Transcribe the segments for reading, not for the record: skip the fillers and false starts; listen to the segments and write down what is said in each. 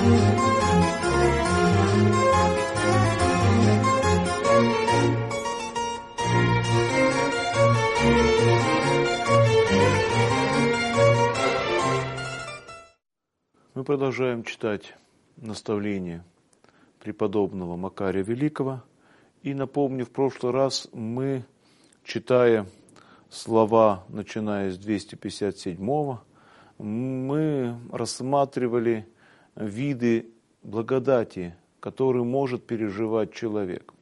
Мы продолжаем читать наставления преподобного Макария Великого. И напомню, в прошлый раз мы, читая слова, начиная с 257-го, мы рассматривали виды благодати, которые может переживать человек.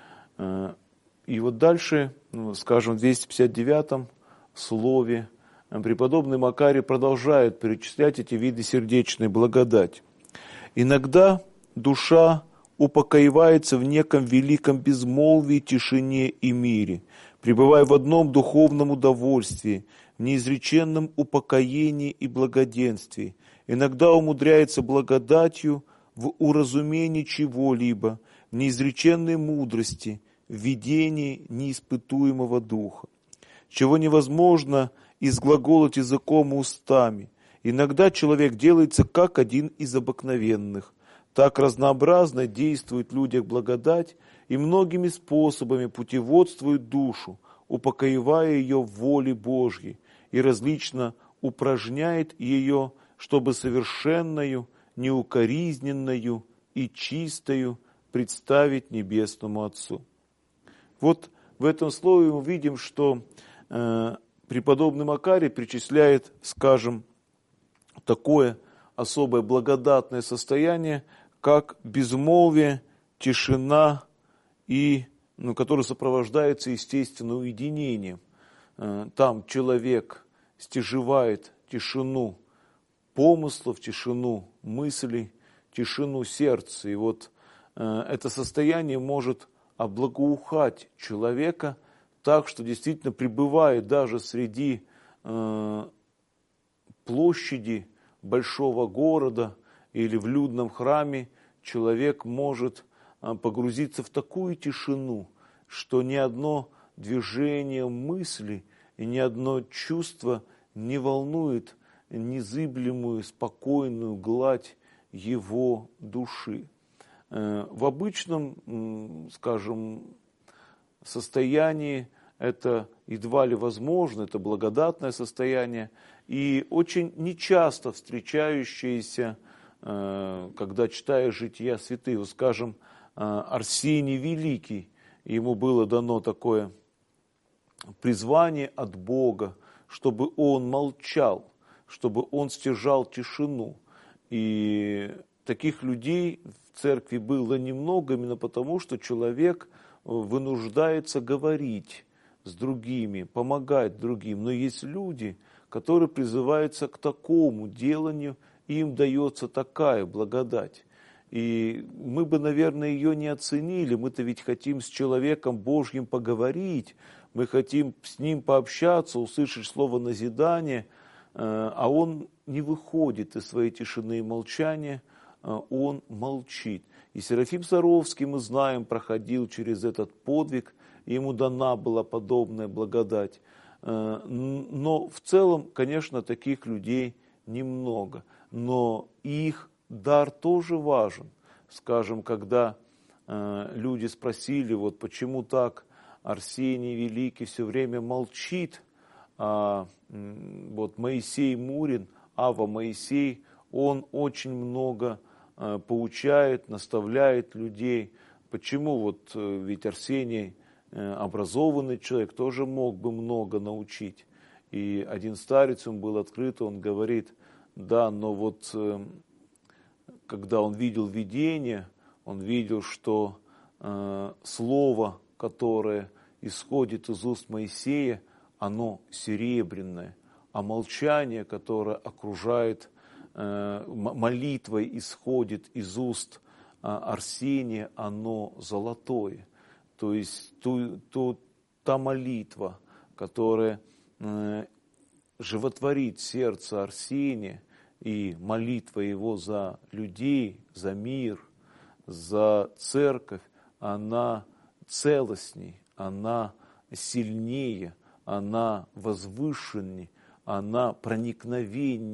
И вот дальше, скажем, в 259-м слове преподобный Макарий продолжает перечислять эти виды сердечной благодати. Иногда душа упокоивается в неком великом безмолвии, тишине и мире, пребывая в одном духовном удовольствии, в неизреченном упокоении и благоденствии. Иногда умудряется благодатью в уразумении чего-либо, в неизреченной мудрости, в видении неиспытуемого духа, чего невозможно изглаголать языком и устами. Иногда человек делается как один из обыкновенных. Так разнообразно действует в людях благодать и многими способами путеводствует душу, упокоивая ее в воле Божьей и различно упражняет ее, чтобы совершенною, неукоризненною и чистою представить Небесному Отцу. Вот в этом слове мы видим, что преподобный Макарий причисляет, скажем, такое особое благодатное состояние, как безмолвие, тишина, которое сопровождается естественным уединением. Там человек стяжевает тишину помыслов, тишину мыслей, тишину сердца. И вот это состояние может облагоухать человека так, что действительно пребывает даже среди площади большого города или в людном храме, человек может погрузиться в такую тишину, что ни одно движение мысли и ни одно чувство не волнует незыблемую, спокойную гладь его души. В обычном, скажем, состоянии это едва ли возможно, это благодатное состояние, и очень нечасто встречающееся, когда читаешь жития святых. Скажем, Арсений Великий, ему было дано такое призвание от Бога, чтобы он молчал, чтобы он стяжал тишину. И таких людей в церкви было немного, именно потому, что человек вынуждается говорить с другими, помогать другим. Но есть люди, которые призываются к такому деланию, и им дается такая благодать. И мы бы, наверное, ее не оценили. Мы-то ведь хотим с человеком Божьим поговорить, мы хотим с ним пообщаться, услышать слово назидания, а он не выходит из своей тишины и молчания, он молчит. И Серафим Саровский, мы знаем, проходил через этот подвиг, и ему дана была подобная благодать. Но в целом, конечно, таких людей немного. Но их дар тоже важен. Скажем, когда люди спросили, вот почему так Арсений Великий все время молчит, а вот Моисей Мурин, Ава Моисей, он очень много поучает, наставляет людей. Почему? Вот ведь Арсений образованный человек, тоже мог бы много научить. И один старец, он был открыт, он говорит, да, но вот когда он видел видение, он видел, что слово, которое исходит из уст Моисея, оно серебряное, а молчание, которое окружает молитвой, исходит из уст Арсения, оно золотое. То есть та молитва, которая животворит сердце Арсения, и молитва его за людей, за мир, за церковь, она целостней, она сильнее, она возвышенней, она проникновенней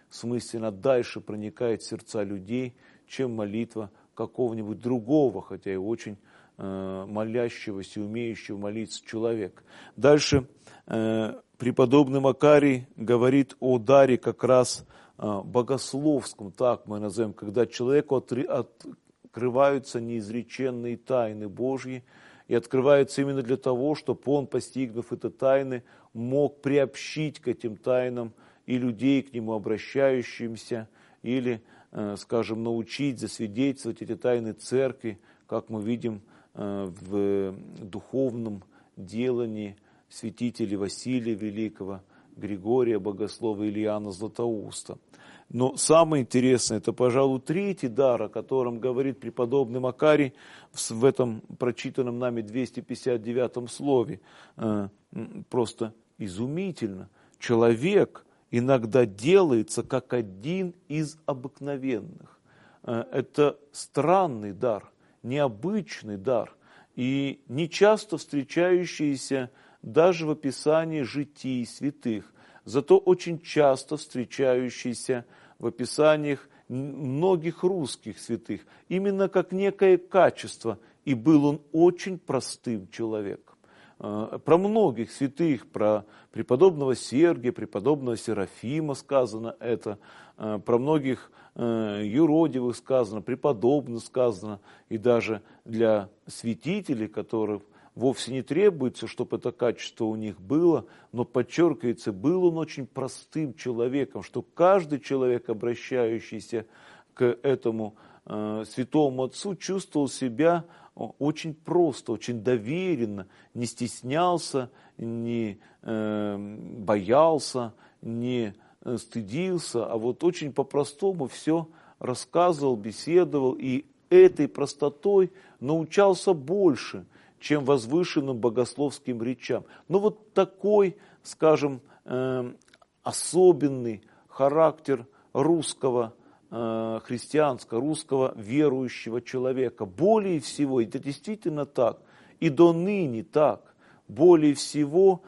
смысленно дальше проникает в сердца людей, чем молитва какого-нибудь другого, хотя и очень молящегося, умеющего молиться человека. Дальше преподобный Макарий говорит о даре как раз богословском, так мы назовем, когда человеку открываются неизреченные тайны Божьи, и открываются именно для того, чтобы он, постигнув эти тайны, мог приобщить к этим тайнам и людей, к нему обращающимся, или, скажем, научить, засвидетельствовать эти тайны церкви, как мы видим в духовном делании святителей Василия Великого, Григория Богослова или Иоанна Златоуста. Но самое интересное, это, пожалуй, третий дар, о котором говорит преподобный Макарий в этом прочитанном нами 259 слове. Просто изумительно. Человек иногда делается как один из обыкновенных. Это странный дар, необычный дар и нечасто встречающийся даже в описании житий святых, зато очень часто встречающийся в описаниях многих русских святых, именно как некое качество, и был он очень простым человеком. Про многих святых, про преподобного Сергия, преподобного Серафима сказано это, про многих юродивых сказано, преподобных сказано, и даже для святителей, которых вовсе не требуется, чтобы это качество у них было, но подчеркивается, был он очень простым человеком, что каждый человек, обращающийся к этому святому отцу, чувствовал себя очень просто, очень доверенно, не стеснялся, не боялся, не стыдился, а вот очень по-простому все рассказывал, беседовал, и этой простотой научался больше, чем возвышенным богословским речам. Но вот такой, скажем, особенный характер русского христианского, русского верующего человека. Более всего, это действительно так, и до ныне так, более всего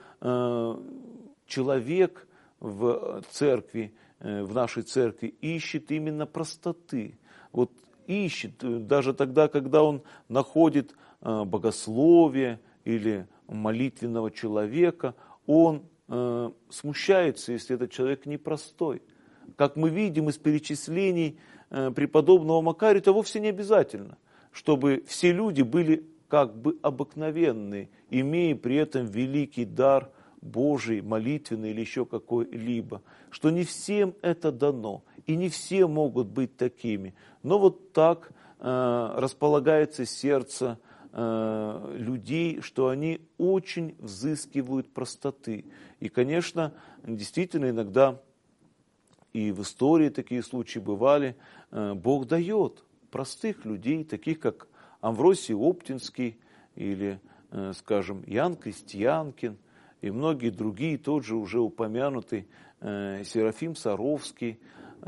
человек в церкви, в нашей церкви ищет именно простоты. Вот ищет, даже тогда, когда он находит богословие или молитвенного человека, он смущается, если этот человек непростой. Как мы видим из перечислений преподобного Макария, это вовсе не обязательно, чтобы все люди были как бы обыкновенные, имея при этом великий дар Божий, молитвенный или еще какой-либо, что не всем это дано, и не все могут быть такими. Но вот так располагается сердце людей, что они очень взыскивают простоты. И, конечно, действительно иногда и в истории такие случаи бывали, Бог дает простых людей, таких как Амвросий Оптинский или, скажем, Иоанн Крестьянкин и многие другие, тот же уже упомянутый Серафим Саровский,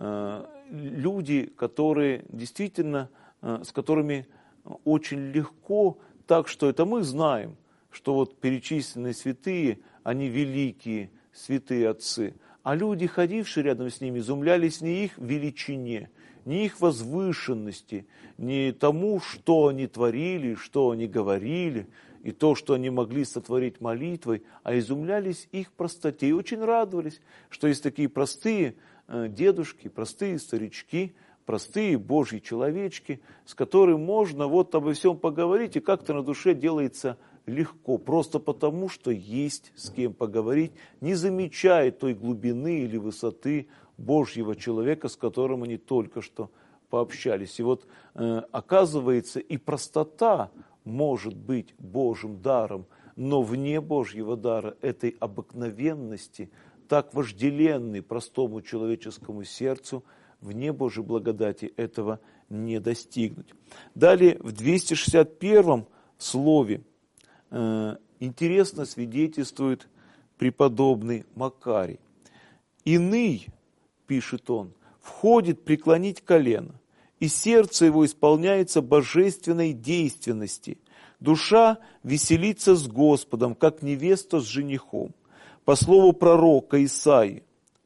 люди, которые действительно, с которыми очень легко, так что это мы знаем, что вот перечисленные святые, они великие святые отцы, а люди, ходившие рядом с ними, изумлялись не их величине, не их возвышенности, не тому, что они творили, что они говорили, и то, что они могли сотворить молитвой, а изумлялись их простоте и очень радовались, что есть такие простые дедушки, простые старички, простые божьи человечки, с которыми можно вот обо всем поговорить, и как-то на душе делается легко, просто потому, что есть с кем поговорить, не замечая той глубины или высоты Божьего человека, с которым они только что пообщались. И вот оказывается, и простота может быть Божьим даром, но вне Божьего дара, этой обыкновенности, так вожделенной простому человеческому сердцу, вне Божьей благодати этого не достигнуть. Далее в 261 слове интересно свидетельствует преподобный Макарий. «Иный, — пишет он, — входит преклонить колено, и сердце его исполняется божественной действенности. Душа веселится с Господом, как невеста с женихом. По слову пророка Исаии: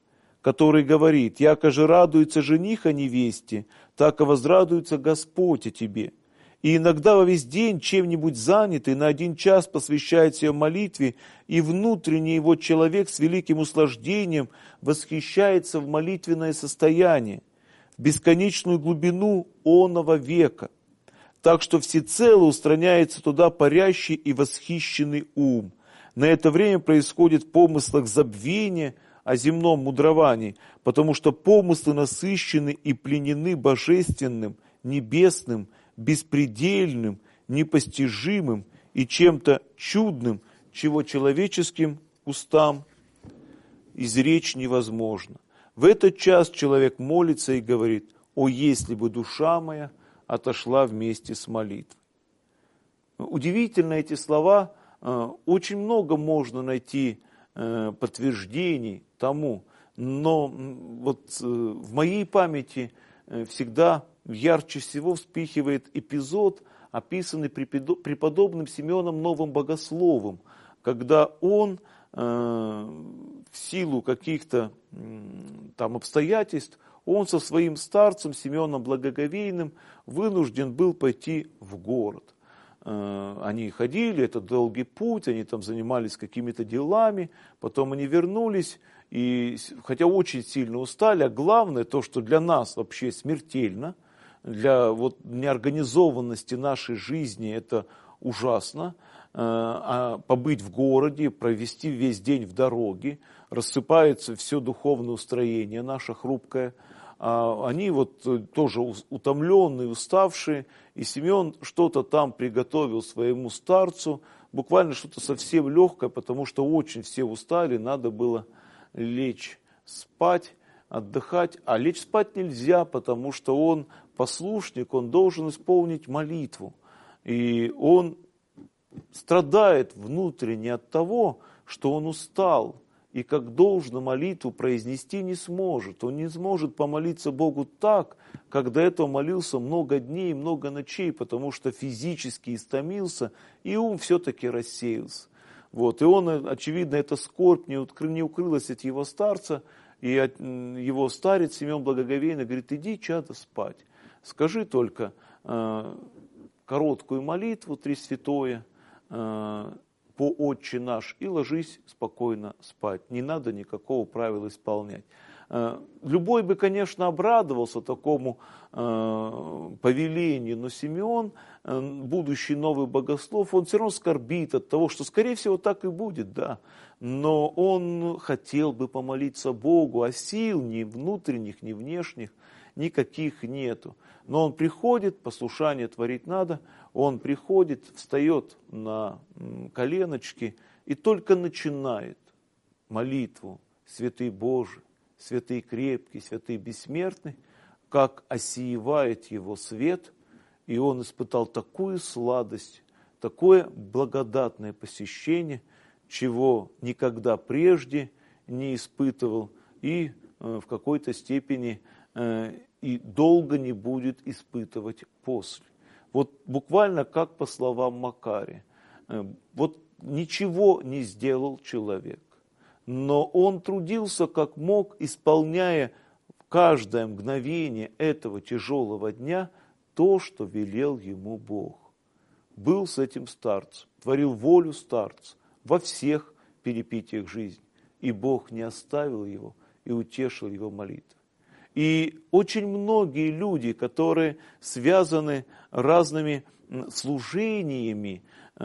который говорит: «Яко же радуется жених о невесте, так и возрадуется Господь о тебе». И иногда во весь день чем-нибудь занятый на 1 час посвящает себя молитве, и внутренний его человек с великим услаждением восхищается в молитвенное состояние, в бесконечную глубину оного века, так что всецело устраняется туда парящий и восхищенный ум. На это время происходит в помыслах забвение о земном мудровании, потому что помыслы насыщены и пленены божественным, небесным, беспредельным, непостижимым и чем-то чудным, чего человеческим устам изречь невозможно. В этот час человек молится и говорит: «О, если бы душа моя отошла вместе с молитвой». Удивительно эти слова, очень много можно найти подтверждений тому, но вот в моей памяти всегда ярче всего вспыхивает эпизод, описанный преподобным Симеоном Новым Богословом, когда он в силу каких-то там обстоятельств, он со своим старцем Симеоном Благоговейным вынужден был пойти в город. Они ходили, это долгий путь, они там занимались какими-то делами, потом они вернулись, и хотя очень сильно устали, а главное то, что для нас вообще смертельно, для вот неорганизованности нашей жизни это ужасно, а побыть в городе, провести весь день в дороге, рассыпается все духовное устроение наше хрупкое. Они вот тоже утомленные, уставшие, и Симеон что-то там приготовил своему старцу, буквально что-то совсем легкое, потому что очень все устали, надо было лечь спать, отдыхать, а лечь спать нельзя, потому что он послушник, он должен исполнить молитву, и он страдает внутренне от того, что он устал, и как должно молитву произнести не сможет. Он не сможет помолиться Богу так, как до этого молился много дней, много ночей, потому что физически истомился, и ум все-таки рассеялся. Вот. И он, очевидно, эта скорбь не укрылась от его старца, и его старец Симеон Благоговейный говорит: иди, чадо, спать. Скажи только короткую молитву, 3 святое, по «Отче наш», и ложись спокойно спать. Не надо никакого правила исполнять. Любой бы, конечно, обрадовался такому повелению, но Симеон, будущий новый богослов, он все равно скорбит от того, что, скорее всего, так и будет, да. Но он хотел бы помолиться Богу, а сил ни внутренних, ни внешних никаких нету. Но он приходит, послушание творить надо, он приходит, встает на коленочки и только начинает молитву: «Святый Божий, святый крепкий, святый бессмертный», как осиевает его свет, и он испытал такую сладость, такое благодатное посещение, чего никогда прежде не испытывал и в какой-то степени и долго не будет испытывать после. Вот буквально как по словам Макария. Вот ничего не сделал человек, но он трудился как мог, исполняя каждое мгновение этого тяжелого дня то, что велел ему Бог. Был с этим старцем, творил волю старца во всех перипетиях жизни, и Бог не оставил его и утешил его молитвы. И очень многие люди, которые связаны разными служениями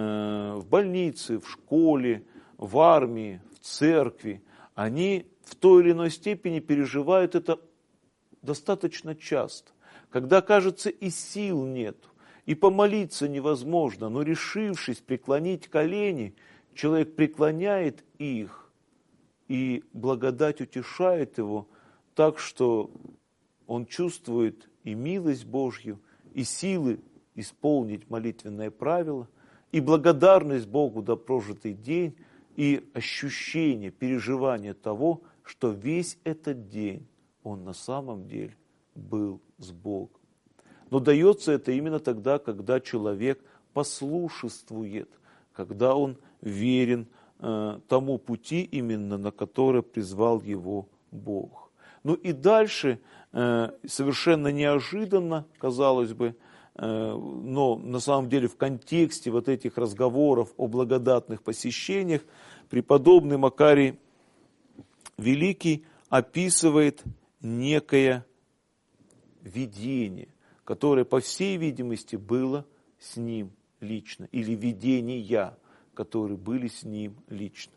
в больнице, в школе, в армии, в церкви, они в той или иной степени переживают это достаточно часто. Когда, кажется, и сил нет, и помолиться невозможно, но решившись преклонить колени, человек преклоняет их, и благодать утешает его, так что он чувствует и милость Божью, и силы исполнить молитвенное правило, и благодарность Богу за прожитый день, и ощущение, переживание того, что весь этот день он на самом деле был с Богом. Но дается это именно тогда, когда человек послушествует, когда он верен тому пути, именно на который призвал его Бог. Ну и дальше, совершенно неожиданно, казалось бы, но на самом деле в контексте вот этих разговоров о благодатных посещениях, преподобный Макарий Великий описывает некое видение, которое, по всей видимости, было с ним лично, или видения, которые были с ним лично.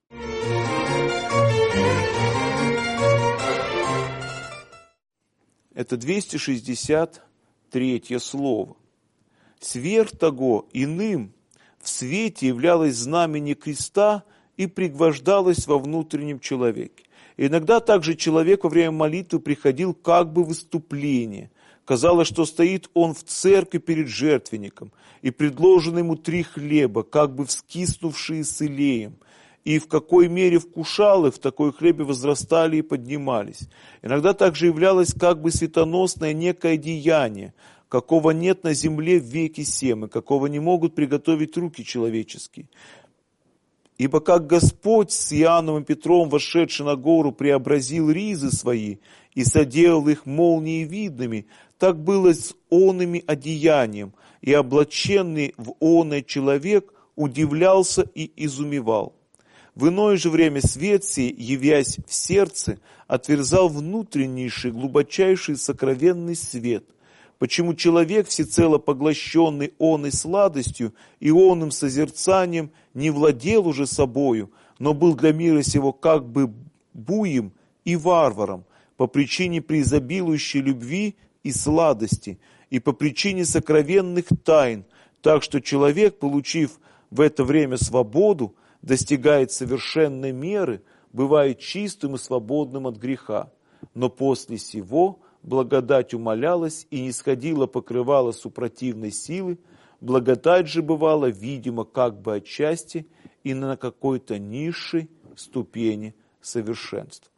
Это 263 слово. «Сверх того иным в свете являлось знамение креста и пригвождалось во внутреннем человеке. Иногда также человек во время молитвы приходил как бы в выступление. Казалось, что стоит он в церкви перед жертвенником, и предложены ему 3 хлеба, как бы вскиснувшие с илеем. И в какой мере вкушал их, в такой хлебе возрастали и поднимались. Иногда также являлось как бы светоносное некое деяние, какого нет на земле в веки сем, и какого не могут приготовить руки человеческие. Ибо как Господь с Иоанном и Петром, вошедший на гору, преобразил ризы свои и соделал их молниевидными, так было с онными одеянием, и облаченный в оное человек удивлялся и изумевал. В иное же время свет сей, явясь в сердце, отверзал внутреннейший, глубочайший сокровенный свет. Почему человек, всецело поглощенный оной сладостью и оным созерцанием, не владел уже собою, но был для мира сего как бы буем и варваром, по причине преизобилующей любви и сладости, и по причине сокровенных тайн, так что человек, получив в это время свободу, достигает совершенной меры, бывает чистым и свободным от греха. Но после сего благодать умалялась и нисходила покрывала супротивной силы, благодать же бывала видимо как бы отчасти и на какой-то низшей ступени совершенства.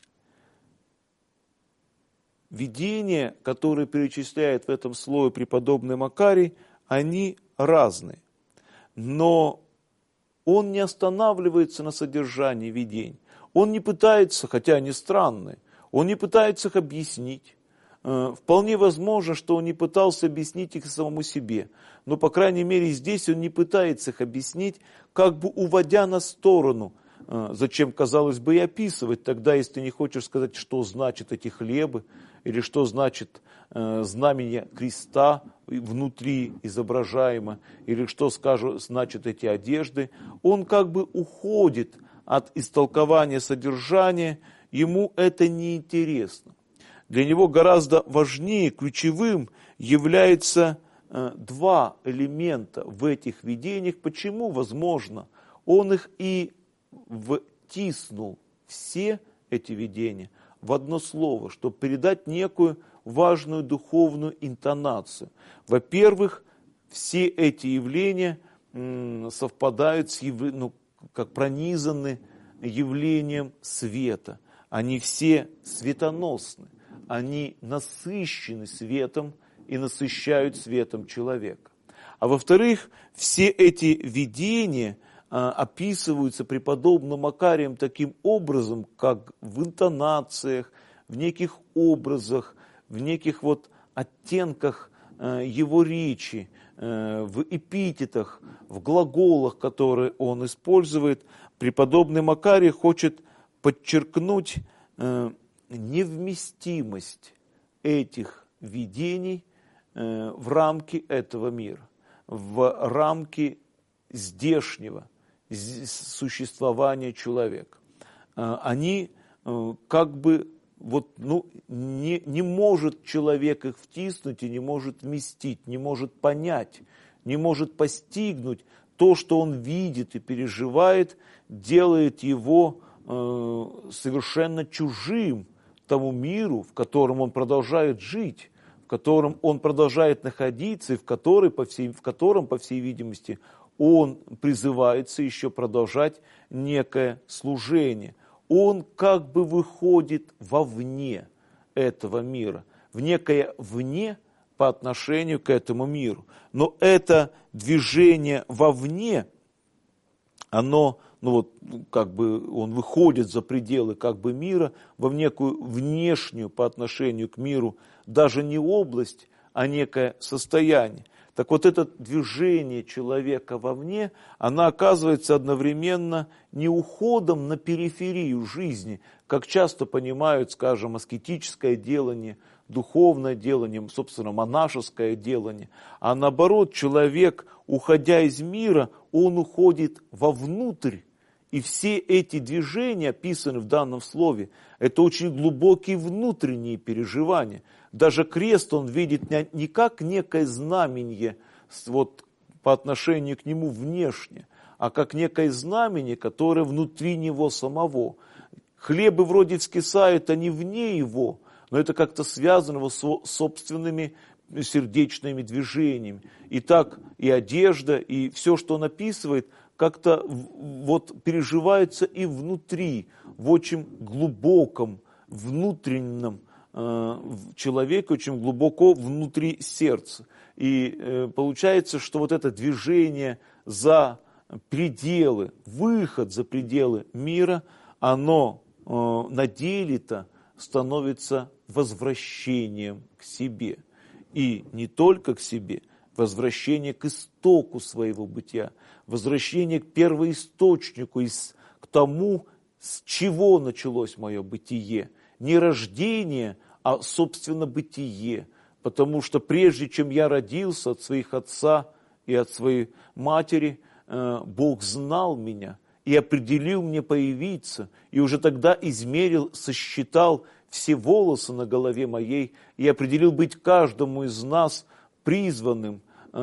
Видения, которые перечисляет в этом слое преподобный Макарий, они разные, но он не останавливается на содержании видений. Он не пытается, хотя они странные, он не пытается их объяснить. Вполне возможно, что он не пытался объяснить их самому себе. Но, по крайней мере, здесь он не пытается их объяснить, как бы уводя на сторону. Зачем, казалось бы, и описывать тогда, если ты не хочешь сказать, что значат эти хлебы, или что значит знамение креста внутри изображаемо, или что значат эти одежды. Он как бы уходит от истолкования содержания, ему это неинтересно. Для него гораздо важнее, ключевым является 2 элемента в этих видениях. Почему? Возможно, он их и втиснул, все эти видения, в одно слово, чтобы передать некую важную духовную интонацию. Во-первых, все эти явления совпадают с как пронизаны явлением света. Они все светоносны, они насыщены светом и насыщают светом человека. А во-вторых, все эти видения описываются преподобным Макарием таким образом, как в интонациях, в неких образах, в неких оттенках его речи, в эпитетах, в глаголах, которые он использует. Преподобный Макарий хочет подчеркнуть невместимость этих видений в рамки этого мира, в рамки здешнего существования человека. Они как бы не может человек их втиснуть и не может вместить, не может понять, не может постигнуть. То, что он видит и переживает, делает его совершенно чужим тому миру, в котором он продолжает жить, в котором он продолжает находиться и в котором, по всей видимости, он призывается еще продолжать некое служение. Он как бы выходит вовне этого мира, в некое вне по отношению к этому миру. Но это движение вовне, оно как бы он выходит за пределы как бы мира в некую внешнюю по отношению к миру, даже не область, а некое состояние. Так вот это движение человека вовне, оно оказывается одновременно не уходом на периферию жизни, как часто понимают, скажем, аскетическое делание, духовное делание, собственно, монашеское делание, а наоборот, человек, уходя из мира, он уходит вовнутрь. И все эти движения, описанные в данном слове, это очень глубокие внутренние переживания. Даже крест он видит не как некое знамение по отношению к нему внешне, а как некое знамение, которое внутри него самого. Хлебы вроде вскисают, они вне его, но это как-то связано с собственными сердечными движениями. И так и одежда, и все, что он описывает, как-то переживается и внутри, в очень глубоком, внутреннем человеке, очень глубоко внутри сердца. И получается, что это движение за пределы, выход за пределы мира, оно на деле-то становится возвращением к себе. И не только к себе, возвращение к истоку своего бытия, возвращение к первоисточнику, к тому, с чего началось мое бытие. Не рождение, а, собственно, бытие. Потому что прежде чем я родился от своих отца и от своей матери, Бог знал меня и определил мне появиться, и уже тогда измерил, сосчитал все волосы на голове моей и определил быть каждому из нас призванным,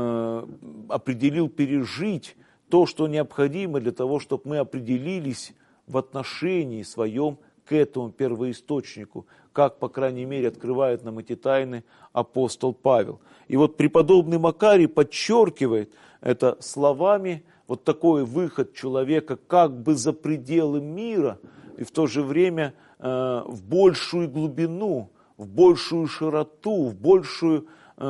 определил пережить то, что необходимо для того, чтобы мы определились в отношении своем к этому первоисточнику, как, по крайней мере, открывает нам эти тайны апостол Павел. И преподобный Макарий подчеркивает это словами, такой выход человека как бы за пределы мира, и в то же время в большую глубину, в большую широту, в большую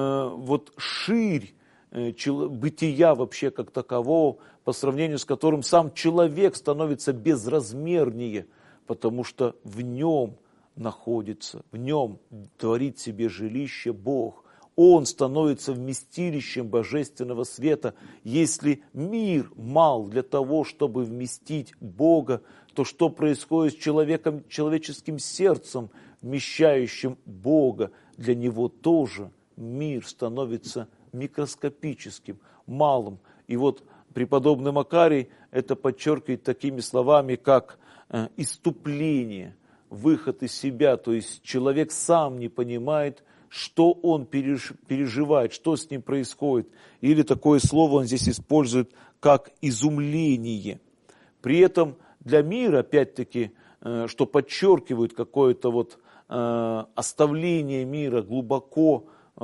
ширь бытия вообще как такового, по сравнению с которым сам человек становится безразмернее, потому что в нем находится, в нем творит себе жилище Бог. Он становится вместилищем божественного света. Если мир мал для того, чтобы вместить Бога, то что происходит с человеком, человеческим сердцем, вмещающим Бога? Для него тоже мир становится микроскопическим, малым. И преподобный Макарий это подчеркивает такими словами, как иступление, выход из себя. То есть человек сам не понимает, что он переживает, что с ним происходит. Или такое слово он здесь использует, как изумление. При этом для мира, опять-таки, что подчеркивает какое-то оставление мира глубоко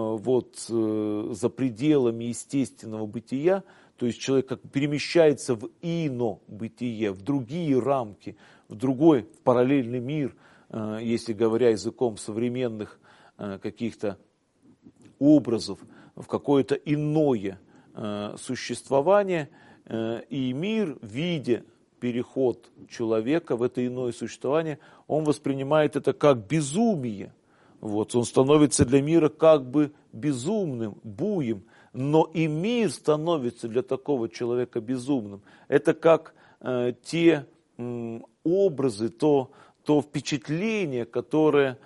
за пределами естественного бытия, то есть человек как перемещается в ино-бытие, в другие рамки, в другой, в параллельный мир, если говоря языком современных каких-то образов, в какое-то иное существование, и мир, видя переход человека в это иное существование, он воспринимает это как безумие. Он становится для мира как бы безумным, буем, но и мир становится для такого человека безумным. Это как те образы, то впечатление, которое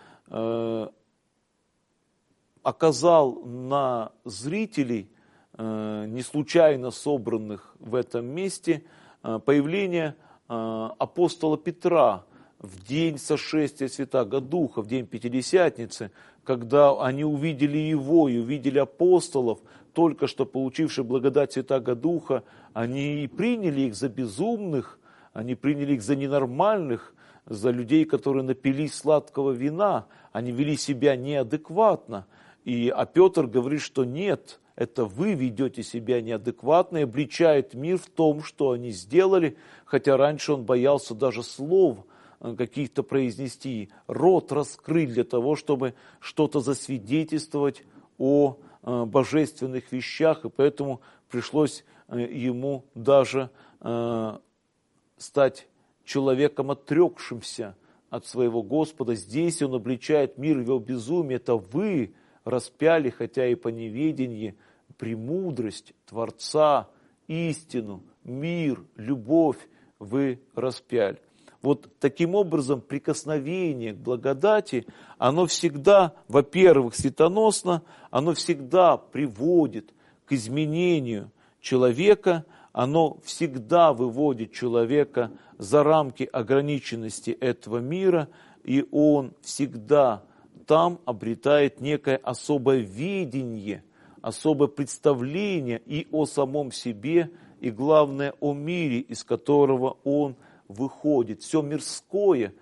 оказал на зрителей, не случайно собранных в этом месте, появление апостола Петра в день сошествия Святаго Духа, в день Пятидесятницы, когда они увидели его и увидели апостолов, только что получивших благодать Святаго Духа, они приняли их за безумных, они приняли их за ненормальных, за людей, которые напились сладкого вина, они вели себя неадекватно. А Петр говорит, что нет, это вы ведете себя неадекватно, и обличает мир в том, что они сделали, хотя раньше он боялся даже слов каких-то произнести, рот раскрыть для того, чтобы что-то засвидетельствовать о божественных вещах, и поэтому пришлось ему даже стать человеком, отрекшимся от своего Господа. Здесь он обличает мир в его безумие. Это вы распяли, хотя и по неведению, премудрость Творца, истину, мир, любовь вы распяли. Вот таким образом прикосновение к благодати, оно всегда, во-первых, светоносно, оно всегда приводит к изменению человека, оно всегда выводит человека за рамки ограниченности этого мира, и он всегда там обретает некое особое видение, особое представление и о самом себе, и главное о мире, из которого он выходит. Все мирское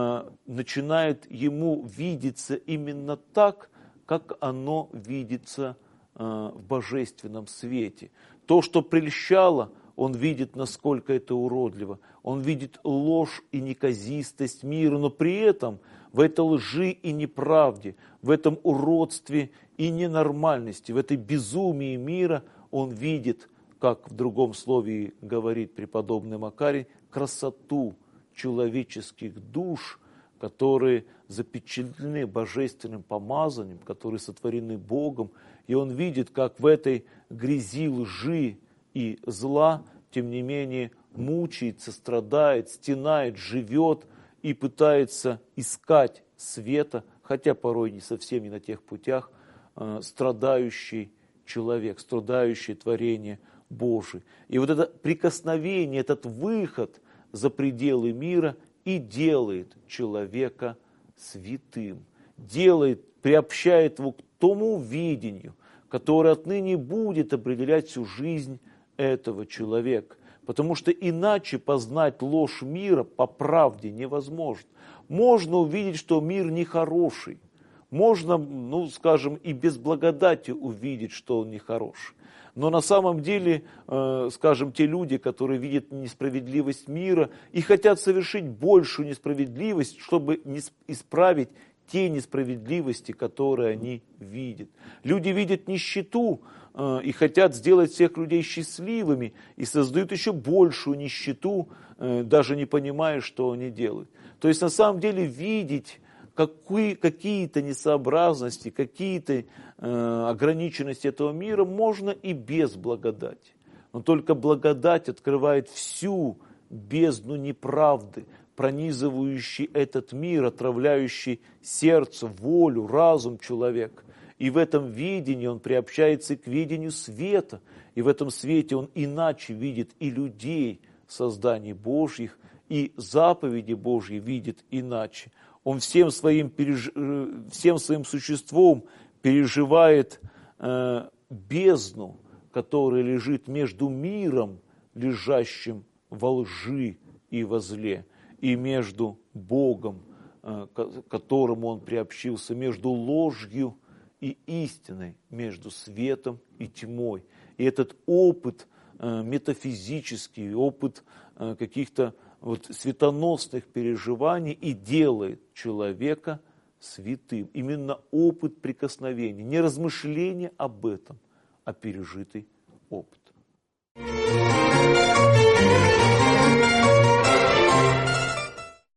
начинает ему видеться именно так, как оно видится в божественном свете. То, что прельщало, он видит, насколько это уродливо. Он видит ложь и неказистость мира, но при этом в этой лжи и неправде, в этом уродстве и ненормальности, в этой безумии мира он видит, как в другом слове говорит преподобный Макарий, красоту человеческих душ, которые запечатлены божественным помазанием, которые сотворены Богом. И он видит, как в этой грязи лжи и зла, тем не менее, мучается, страдает, стенает, живет и пытается искать света, хотя порой не совсем не на тех путях, страдающий человек, страдающее творение Божие. И вот это прикосновение, этот выход за пределы мира и делает человека святым, приобщает его к тому видению, которое отныне будет определять всю жизнь этого человека. Потому что иначе познать ложь мира по правде невозможно. Можно увидеть, что мир нехороший. Можно, и без благодати увидеть, что он нехороший. Но на самом деле, те люди, которые видят несправедливость мира и хотят совершить большую несправедливость, чтобы исправить те несправедливости, которые они видят. Люди видят нищету и хотят сделать всех людей счастливыми и создают еще большую нищету, даже не понимая, что они делают. То есть на самом деле видеть какие-то несообразности, какие-то ограниченности этого мира можно и без благодати. Но только благодать открывает всю бездну неправды, пронизывающий этот мир, отравляющий сердце, волю, разум человека. И в этом видении он приобщается к видению света. И в этом свете он иначе видит и людей, созданий Божьих, и заповеди Божьи видит иначе. Он всем своим существом переживает бездну, которая лежит между миром, лежащим во лжи и во зле, и между Богом, к которому он приобщился, между ложью и истиной, между светом и тьмой. И этот опыт метафизический, опыт каких-то светоносных переживаний и делает человека святым. Именно опыт прикосновения, не размышление об этом, а пережитый опыт.